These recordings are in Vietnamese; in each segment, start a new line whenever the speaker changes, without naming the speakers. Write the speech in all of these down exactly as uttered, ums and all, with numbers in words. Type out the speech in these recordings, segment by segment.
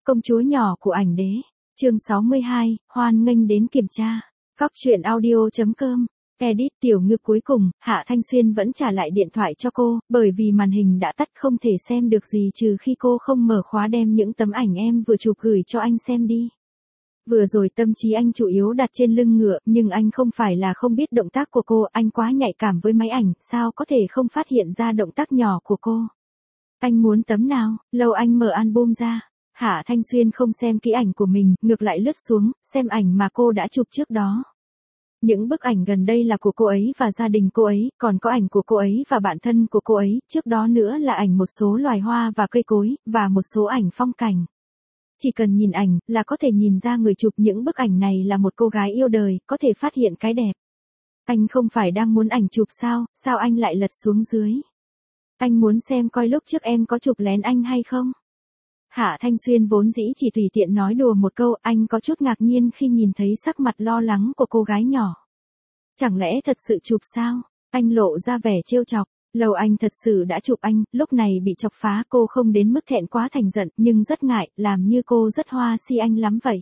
Công chúa nhỏ của ảnh đế. Chương sáu mươi hai, hoan nghênh đến kiểm tra. Góc truyện audio.com. Edit. Tiểu Ngư. Cuối cùng, Hạ Thanh Xuyên vẫn trả lại điện thoại cho cô, bởi vì màn hình đã tắt không thể xem được gì trừ khi cô không mở khóa đem những tấm ảnh em vừa chụp gửi cho anh xem đi. Vừa rồi tâm trí anh chủ yếu đặt trên lưng ngựa, nhưng anh không phải là không biết động tác của cô, anh quá nhạy cảm với máy ảnh, sao có thể không phát hiện ra động tác nhỏ của cô. Anh muốn tấm nào? Lâu Anh mở album ra. Hạ Thanh Xuyên không xem kỹ ảnh của mình, ngược lại lướt xuống, xem ảnh mà cô đã chụp trước đó. Những bức ảnh gần đây là của cô ấy và gia đình cô ấy, còn có ảnh của cô ấy và bạn thân của cô ấy, trước đó nữa là ảnh một số loài hoa và cây cối, và một số ảnh phong cảnh. Chỉ cần nhìn ảnh, là có thể nhìn ra người chụp những bức ảnh này là một cô gái yêu đời, có thể phát hiện cái đẹp. Anh không phải đang muốn ảnh chụp sao, sao anh lại lật xuống dưới? Anh muốn xem coi lúc trước em có chụp lén anh hay không? Hạ Thanh Xuyên vốn dĩ chỉ tùy tiện nói đùa một câu, anh có chút ngạc nhiên khi nhìn thấy sắc mặt lo lắng của cô gái nhỏ. Chẳng lẽ thật sự chụp sao? Anh lộ ra vẻ trêu chọc. Lâu Anh thật sự đã chụp anh, lúc này bị chọc phá, cô không đến mức thẹn quá thành giận, nhưng rất ngại, làm như cô rất hoa si anh lắm vậy.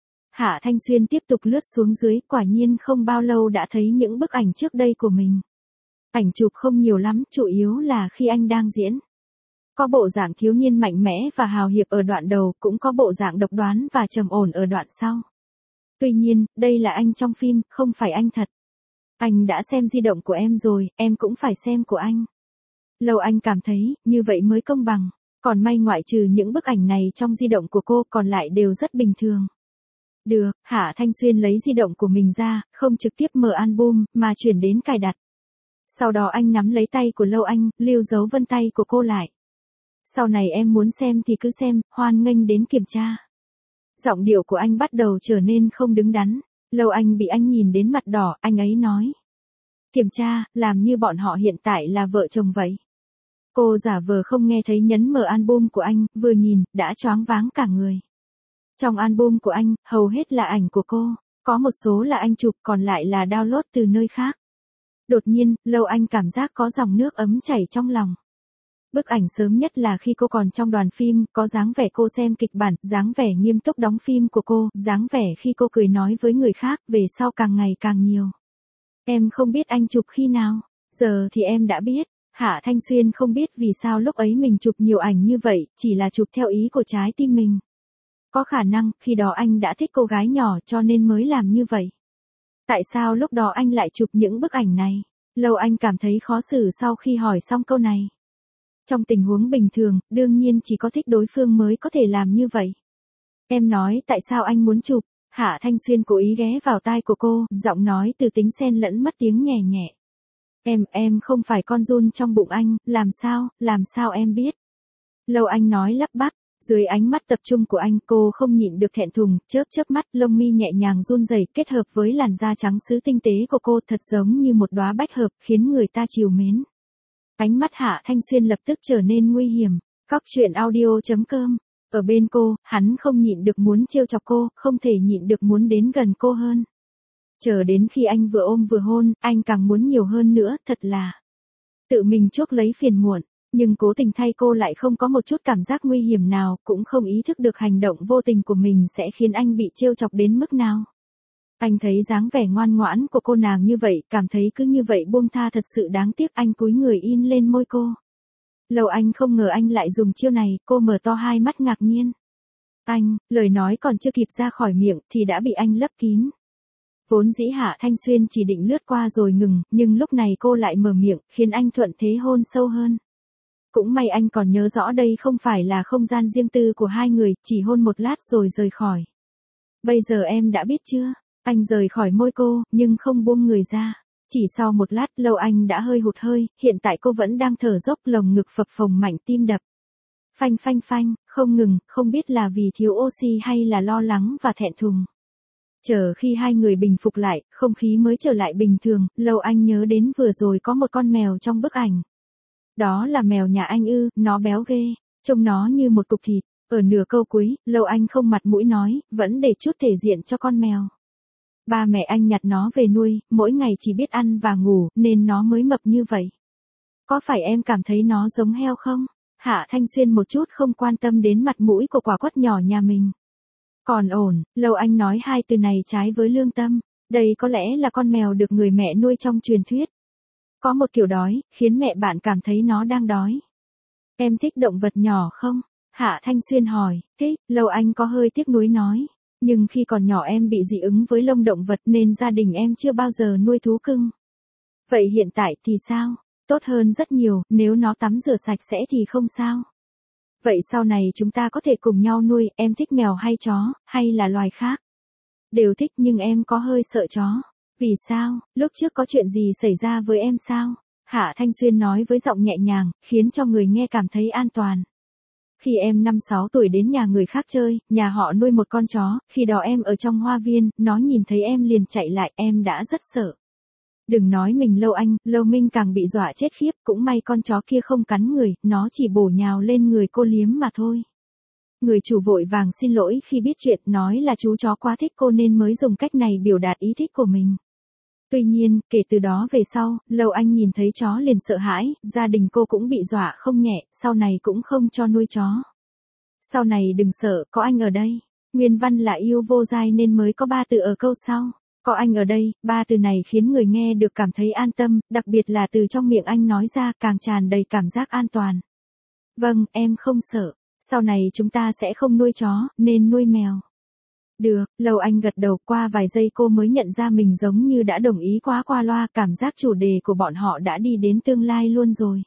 Hạ Thanh Xuyên tiếp tục lướt xuống dưới, quả nhiên không bao lâu đã thấy những bức ảnh trước đây của mình. Ảnh chụp không nhiều lắm, chủ yếu là khi anh đang diễn. Có bộ dạng thiếu niên mạnh mẽ và hào hiệp ở đoạn đầu, cũng có bộ dạng độc đoán và trầm ổn ở đoạn sau. Tuy nhiên, đây là anh trong phim, không phải anh thật. Anh đã xem di động của em rồi, em cũng phải xem của anh. Lâu Anh cảm thấy, như vậy mới công bằng. Còn may ngoại trừ những bức ảnh này trong di động của cô, còn lại đều rất bình thường. Được, Hạ Thanh Xuyên lấy di động của mình ra, không trực tiếp mở album, mà chuyển đến cài đặt. Sau đó anh nắm lấy tay của Lâu Anh, lưu dấu vân tay của cô lại. Sau này em muốn xem thì cứ xem, hoan nghênh đến kiểm tra. Giọng điệu của anh bắt đầu trở nên không đứng đắn. Lâu Anh bị anh nhìn đến mặt đỏ, anh ấy nói. Kiểm tra, làm như bọn họ hiện tại là vợ chồng vậy. Cô giả vờ không nghe thấy nhấn mở album của anh, vừa nhìn, đã choáng váng cả người. Trong album của anh, hầu hết là ảnh của cô, có một số là anh chụp, còn lại là download từ nơi khác. Đột nhiên, Lâu Anh cảm giác có dòng nước ấm chảy trong lòng. Bức ảnh sớm nhất là khi cô còn trong đoàn phim, có dáng vẻ cô xem kịch bản, dáng vẻ nghiêm túc đóng phim của cô, dáng vẻ khi cô cười nói với người khác, về sau càng ngày càng nhiều. Em không biết anh chụp khi nào, giờ thì em đã biết. Hạ Thanh Xuyên không biết vì sao lúc ấy mình chụp nhiều ảnh như vậy, chỉ là chụp theo ý của trái tim mình. Có khả năng, khi đó anh đã thích cô gái nhỏ cho nên mới làm như vậy. Tại sao lúc đó anh lại chụp những bức ảnh này? Lâu Anh cảm thấy khó xử sau khi hỏi xong câu này. Trong tình huống bình thường, đương nhiên chỉ có thích đối phương mới có thể làm như vậy. Em nói tại sao anh muốn chụp? Hạ Thanh Xuyên cố ý ghé vào tai của cô, giọng nói từ tính xen lẫn mất tiếng nhẹ nhẹ. Em, em không phải con giun trong bụng anh, làm sao, làm sao em biết? Lâu Anh nói lắp bắp, dưới ánh mắt tập trung của anh cô không nhịn được thẹn thùng, chớp chớp mắt, lông mi nhẹ nhàng run rẩy kết hợp với làn da trắng sứ tinh tế của cô thật giống như một đóa bách hợp, khiến người ta trìu mến. Ánh mắt Hạ Thanh Xuyên lập tức trở nên nguy hiểm. Góc truyện audio.com. Ở bên cô, hắn không nhịn được muốn trêu chọc cô, không thể nhịn được muốn đến gần cô hơn. Chờ đến khi anh vừa ôm vừa hôn, anh càng muốn nhiều hơn nữa, thật là tự mình chuốc lấy phiền muộn. Nhưng cố tình thay cô lại không có một chút cảm giác nguy hiểm nào, cũng không ý thức được hành động vô tình của mình sẽ khiến anh bị trêu chọc đến mức nào. Anh thấy dáng vẻ ngoan ngoãn của cô nàng như vậy, cảm thấy cứ như vậy buông tha thật sự đáng tiếc, anh cúi người in lên môi cô. Lâu Anh không ngờ anh lại dùng chiêu này, cô mở to hai mắt ngạc nhiên. Anh, lời nói còn chưa kịp ra khỏi miệng, thì đã bị anh lấp kín. Vốn dĩ Hạ Thanh Xuyên chỉ định lướt qua rồi ngừng, nhưng lúc này cô lại mở miệng, khiến anh thuận thế hôn sâu hơn. Cũng may anh còn nhớ rõ đây không phải là không gian riêng tư của hai người, chỉ hôn một lát rồi rời khỏi. Bây giờ em đã biết chưa? Anh rời khỏi môi cô, nhưng không buông người ra. Chỉ sau một lát, Lâu Anh đã hơi hụt hơi, hiện tại cô vẫn đang thở dốc, lồng ngực phập phồng mạnh, tim đập. Phanh phanh phanh, không ngừng, không biết là vì thiếu oxy hay là lo lắng và thẹn thùng. Chờ khi hai người bình phục lại, không khí mới trở lại bình thường, Lâu Anh nhớ đến vừa rồi có một con mèo trong bức ảnh. Đó là mèo nhà anh ư, nó béo ghê, trông nó như một cục thịt. Ở nửa câu cuối, Lâu Anh không mặt mũi nói, vẫn để chút thể diện cho con mèo. Ba mẹ anh nhặt nó về nuôi, mỗi ngày chỉ biết ăn và ngủ, nên nó mới mập như vậy. Có phải em cảm thấy nó giống heo không? Hạ Thanh Xuyên một chút không quan tâm đến mặt mũi của quả quất nhỏ nhà mình. Còn ổn, Lâu Anh nói hai từ này trái với lương tâm. Đây có lẽ là con mèo được người mẹ nuôi trong truyền thuyết. Có một kiểu đói, khiến mẹ bạn cảm thấy nó đang đói. Em thích động vật nhỏ không? Hạ Thanh Xuyên hỏi. Thích, Lâu Anh có hơi tiếc nuối nói. Nhưng khi còn nhỏ em bị dị ứng với lông động vật nên gia đình em chưa bao giờ nuôi thú cưng. Vậy hiện tại thì sao? Tốt hơn rất nhiều, nếu nó tắm rửa sạch sẽ thì không sao. Vậy sau này chúng ta có thể cùng nhau nuôi, em thích mèo hay chó, hay là loài khác? Đều thích nhưng em có hơi sợ chó. Vì sao, lúc trước có chuyện gì xảy ra với em sao? Hạ Thanh Xuyên nói với giọng nhẹ nhàng, khiến cho người nghe cảm thấy an toàn. Khi em năm sáu tuổi đến nhà người khác chơi, nhà họ nuôi một con chó, khi đó em ở trong hoa viên, nó nhìn thấy em liền chạy lại, em đã rất sợ. Đừng nói mình Lâu Anh, Lâu Minh càng bị dọa chết khiếp, cũng may con chó kia không cắn người, nó chỉ bổ nhào lên người cô liếm mà thôi. Người chủ vội vàng xin lỗi khi biết chuyện, nói là chú chó quá thích cô nên mới dùng cách này biểu đạt ý thích của mình. Tuy nhiên, kể từ đó về sau, Lâu Anh nhìn thấy chó liền sợ hãi, gia đình cô cũng bị dọa không nhẹ, sau này cũng không cho nuôi chó. Sau này đừng sợ, có anh ở đây. Nguyên văn là yêu vô giai nên mới có ba từ ở câu sau. Có anh ở đây, ba từ này khiến người nghe được cảm thấy an tâm, đặc biệt là từ trong miệng anh nói ra càng tràn đầy cảm giác an toàn. Vâng, em không sợ. Sau này chúng ta sẽ không nuôi chó, nên nuôi mèo. Được, Lâu Anh gật đầu, qua vài giây cô mới nhận ra mình giống như đã đồng ý quá qua loa, cảm giác chủ đề của bọn họ đã đi đến tương lai luôn rồi.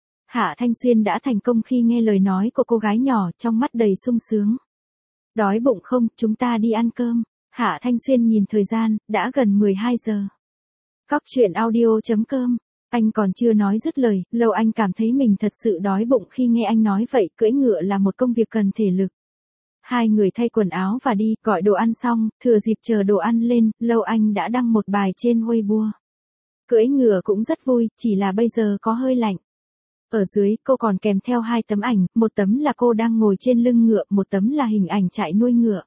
Hạ Thanh Xuyên đã thành công khi nghe lời nói của cô gái nhỏ, trong mắt đầy sung sướng. Đói bụng không, chúng ta đi ăn cơm. Hạ Thanh Xuyên nhìn thời gian, đã gần mười hai giờ. Cóc truyện audio chấm com. Anh còn chưa nói dứt lời, Lâu Anh cảm thấy mình thật sự đói bụng khi nghe anh nói vậy, cưỡi ngựa là một công việc cần thể lực. Hai người thay quần áo và đi, gọi đồ ăn xong, thừa dịp chờ đồ ăn lên, Lâu Anh đã đăng một bài trên Weibo. Cưỡi ngựa cũng rất vui, chỉ là bây giờ có hơi lạnh. Ở dưới, cô còn kèm theo hai tấm ảnh, một tấm là cô đang ngồi trên lưng ngựa, một tấm là hình ảnh trại nuôi ngựa.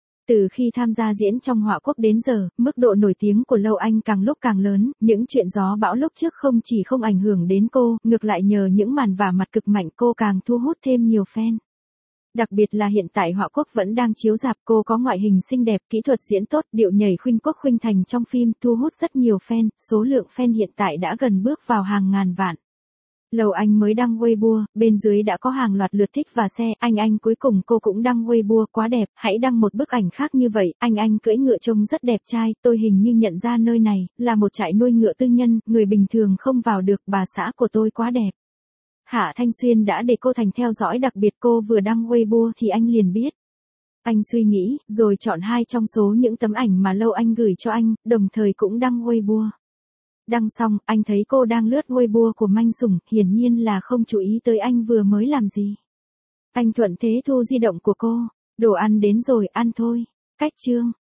Từ khi tham gia diễn trong Họa Quốc đến giờ, mức độ nổi tiếng của Lâu Anh càng lúc càng lớn, những chuyện gió bão lúc trước không chỉ không ảnh hưởng đến cô, ngược lại nhờ những màn vả mặt cực mạnh cô càng thu hút thêm nhiều fan. Đặc biệt là hiện tại Họa Quốc vẫn đang chiếu rạp, cô có ngoại hình xinh đẹp, kỹ thuật diễn tốt, điệu nhảy khuynh quốc khuynh thành trong phim, thu hút rất nhiều fan, số lượng fan hiện tại đã gần bước vào hàng ngàn vạn. Lâu Anh mới đăng Weibo, bên dưới đã có hàng loạt lượt thích và share, anh anh cuối cùng cô cũng đăng Weibo, quá đẹp, hãy đăng một bức ảnh khác như vậy, anh anh cưỡi ngựa trông rất đẹp trai, tôi hình như nhận ra nơi này, là một trại nuôi ngựa tư nhân, người bình thường không vào được, bà xã của tôi quá đẹp. Hạ Thanh Xuyên đã để cô thành theo dõi, đặc biệt cô vừa đăng Weibo thì anh liền biết. Anh suy nghĩ, rồi chọn hai trong số những tấm ảnh mà Lâu Anh gửi cho anh, đồng thời cũng đăng Weibo. Đăng xong, anh thấy cô đang lướt Weibo của Manh Sủng, hiển nhiên là không chú ý tới anh vừa mới làm gì. Anh thuận thế thu di động của cô. Đồ ăn đến rồi, ăn thôi. Cách chương.